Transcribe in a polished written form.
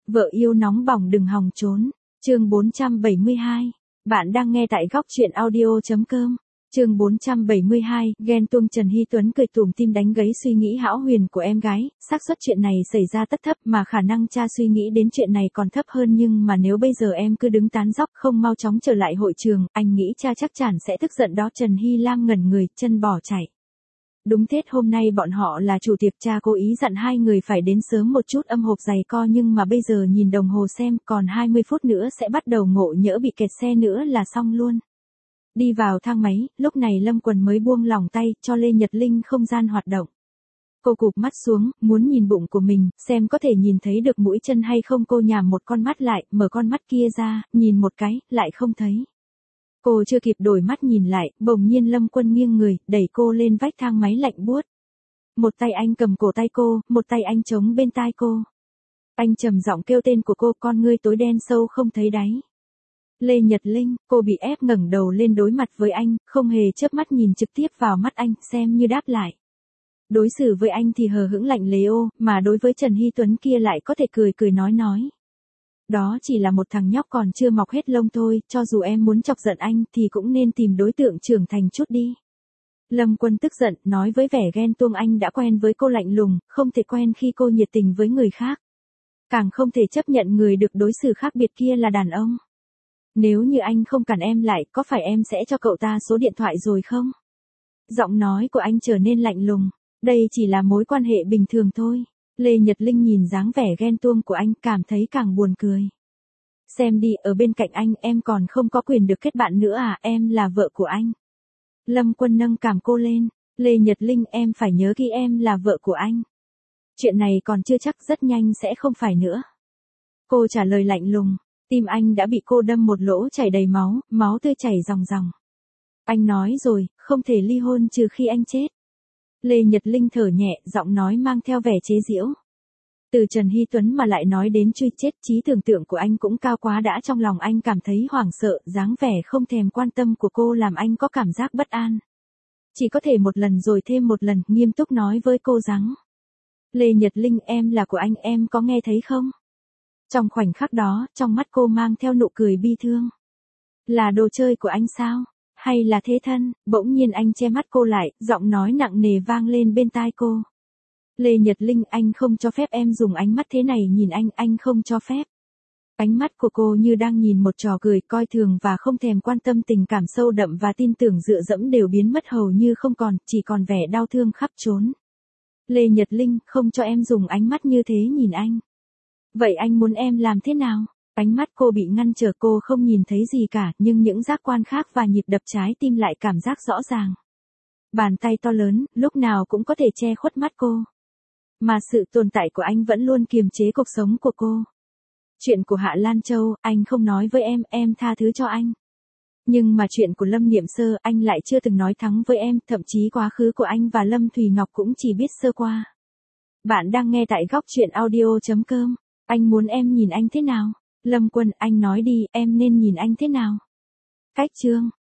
Vợ yêu nóng bỏng đừng hòng trốn. Chương 472. Bạn đang nghe tại góc truyện audio.com. Chương 472, ghen tuông. Trần Hy Tuấn cười tủm tỉm đánh gáy suy nghĩ hão huyền của em gái, xác suất chuyện này xảy ra tất thấp mà khả năng cha suy nghĩ đến chuyện này còn thấp hơn, nhưng mà nếu bây giờ em cứ đứng tán dóc không mau chóng trở lại hội trường, anh nghĩ cha chắc chắn sẽ tức giận đó. Trần Hy Lam ngẩn người, chân bỏ chạy. Đúng Tết hôm nay bọn họ là chủ tiệc, cha cố ý dặn hai người phải đến sớm một chút, âm hộp giày co, nhưng mà bây giờ nhìn đồng hồ xem còn 20 phút nữa sẽ bắt đầu, ngộ nhỡ bị kẹt xe nữa là xong luôn. Đi vào thang máy, lúc này Lâm Quần mới buông lỏng tay, cho Lê Nhật Linh không gian hoạt động. Cô cụp mắt xuống, muốn nhìn bụng của mình, xem có thể nhìn thấy được mũi chân hay không. Cô nhắm một con mắt lại, mở con mắt kia ra, nhìn một cái, lại không thấy. Cô chưa kịp đổi mắt nhìn lại, bỗng nhiên Lâm Quân nghiêng người, đẩy cô lên vách thang máy lạnh buốt. Một tay anh cầm cổ tay cô, một tay anh chống bên tai cô. Anh trầm giọng kêu tên của cô, con ngươi tối đen sâu không thấy đáy. Lê Nhật Linh. Cô bị ép ngẩng đầu lên đối mặt với anh, không hề chớp mắt nhìn trực tiếp vào mắt anh, xem như đáp lại. Đối xử với anh thì hờ hững lạnh lẽo, mà đối với Trần Hy Tuấn kia lại có thể cười cười nói. Đó chỉ là một thằng nhóc còn chưa mọc hết lông thôi, cho dù em muốn chọc giận anh thì cũng nên tìm đối tượng trưởng thành chút đi. Lâm Quân tức giận, nói với vẻ ghen tuông, anh đã quen với cô lạnh lùng, không thể quen khi cô nhiệt tình với người khác. Càng không thể chấp nhận người được đối xử khác biệt kia là đàn ông. Nếu như anh không cản em lại, có phải em sẽ cho cậu ta số điện thoại rồi không? Giọng nói của anh trở nên lạnh lùng. Đây chỉ là mối quan hệ bình thường thôi. Lê Nhật Linh nhìn dáng vẻ ghen tuông của anh, cảm thấy càng buồn cười. Xem đi, ở bên cạnh anh em còn không có quyền được kết bạn nữa à, em là vợ của anh. Lâm Quân nâng cằm cô lên. Lê Nhật Linh, em phải nhớ kỹ, em là vợ của anh. Chuyện này còn chưa chắc, rất nhanh sẽ không phải nữa. Cô trả lời lạnh lùng. Tim anh đã bị cô đâm một lỗ chảy đầy máu, máu tươi chảy ròng ròng. Anh nói rồi, không thể ly hôn trừ khi anh chết. Lê Nhật Linh thở nhẹ, giọng nói mang theo vẻ chế giễu. Từ Trần Hy Tuấn mà lại nói đến truy chết, trí tưởng tượng của anh cũng cao quá đã. Trong lòng anh cảm thấy hoảng sợ, dáng vẻ không thèm quan tâm của cô làm anh có cảm giác bất an. Chỉ có thể một lần rồi thêm một lần, nghiêm túc nói với cô rằng. Lê Nhật Linh, em là của anh, em có nghe thấy không? Trong khoảnh khắc đó, trong mắt cô mang theo nụ cười bi thương. Là đồ chơi của anh sao? Hay là thế thân? Bỗng nhiên anh che mắt cô lại, giọng nói nặng nề vang lên bên tai cô. Lê Nhật Linh, anh không cho phép em dùng ánh mắt thế này nhìn anh không cho phép. Ánh mắt của cô như đang nhìn một trò cười, coi thường và không thèm quan tâm. Tình cảm sâu đậm và tin tưởng dựa dẫm đều biến mất hầu như không còn, chỉ còn vẻ đau thương khắp trốn. Lê Nhật Linh, không cho em dùng ánh mắt như thế nhìn anh. Vậy anh muốn em làm thế nào? Ánh mắt cô bị ngăn trở, cô không nhìn thấy gì cả, nhưng những giác quan khác và nhịp đập trái tim lại cảm giác rõ ràng. Bàn tay to lớn, lúc nào cũng có thể che khuất mắt cô. Mà sự tồn tại của anh vẫn luôn kiềm chế cuộc sống của cô. Chuyện của Hạ Lan Châu, anh không nói với em tha thứ cho anh. Nhưng mà chuyện của Lâm Niệm Sơ, anh lại chưa từng nói thẳng với em, thậm chí quá khứ của anh và Lâm Thùy Ngọc cũng chỉ biết sơ qua. Bạn đang nghe tại góc truyện audio.com. Anh muốn em nhìn anh thế nào? Lâm Quân, anh nói đi, em nên nhìn anh thế nào? Cách chương.